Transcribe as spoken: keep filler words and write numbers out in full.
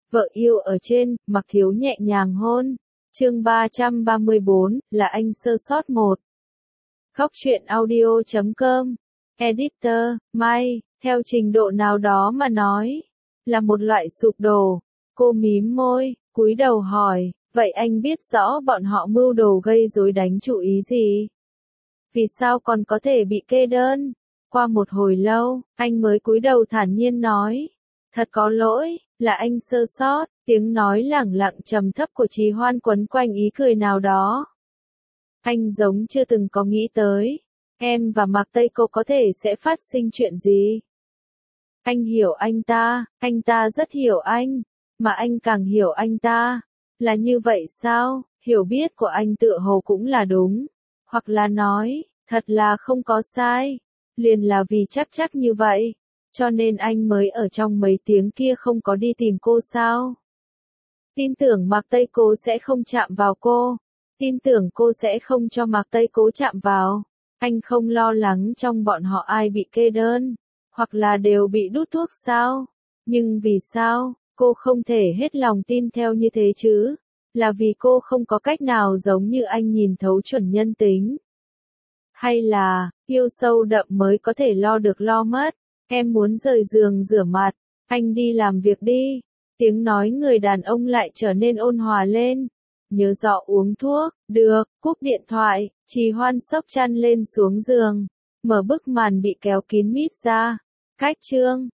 Vợ yêu ở trên, Mặc Thiếu nhẹ nhàng hôn. Chương ba trăm ba mươi bốn, là anh sơ sót một. Góc truyện audio chấm com. Editor, Mai, theo trình độ nào đó mà nói, là một loại sụp đổ. Cô mím môi, cúi đầu hỏi, vậy anh biết rõ bọn họ mưu đồ gây rối đánh chủ ý gì? Vì sao còn có thể bị kê đơn? Qua một hồi lâu, anh mới cúi đầu thản nhiên nói, thật có lỗi, là anh sơ sót. Tiếng nói lẳng lặng trầm thấp của Trì Hoan quấn quanh ý cười nào đó. Anh giống chưa từng có nghĩ tới, em và Mạc Tây Cô có thể sẽ phát sinh chuyện gì. Anh hiểu anh ta, anh ta rất hiểu anh, mà anh càng hiểu anh ta. Là như vậy sao? Hiểu biết của anh tựa hồ cũng là đúng, hoặc là nói, thật là không có sai. Liền là vì chắc chắc như vậy, cho nên anh mới ở trong mấy tiếng kia không có đi tìm cô sao? Tin tưởng Mạc Tây Cố sẽ không chạm vào cô. Tin tưởng cô sẽ không cho Mạc Tây Cố chạm vào. Anh không lo lắng trong bọn họ ai bị kê đơn, hoặc là đều bị đút thuốc sao? Nhưng vì sao, cô không thể hết lòng tin theo như thế chứ? Là vì cô không có cách nào giống như anh nhìn thấu chuẩn nhân tính? Hay là, yêu sâu đậm mới có thể lo được lo mất? Em muốn rời giường rửa mặt, anh đi làm việc đi. Tiếng nói người đàn ông lại trở nên ôn hòa lên. Nhớ rõ uống thuốc, được, cúp điện thoại, Trì Hoan xốc chăn lên xuống giường, mở bức màn bị kéo kín mít ra. Cách chương,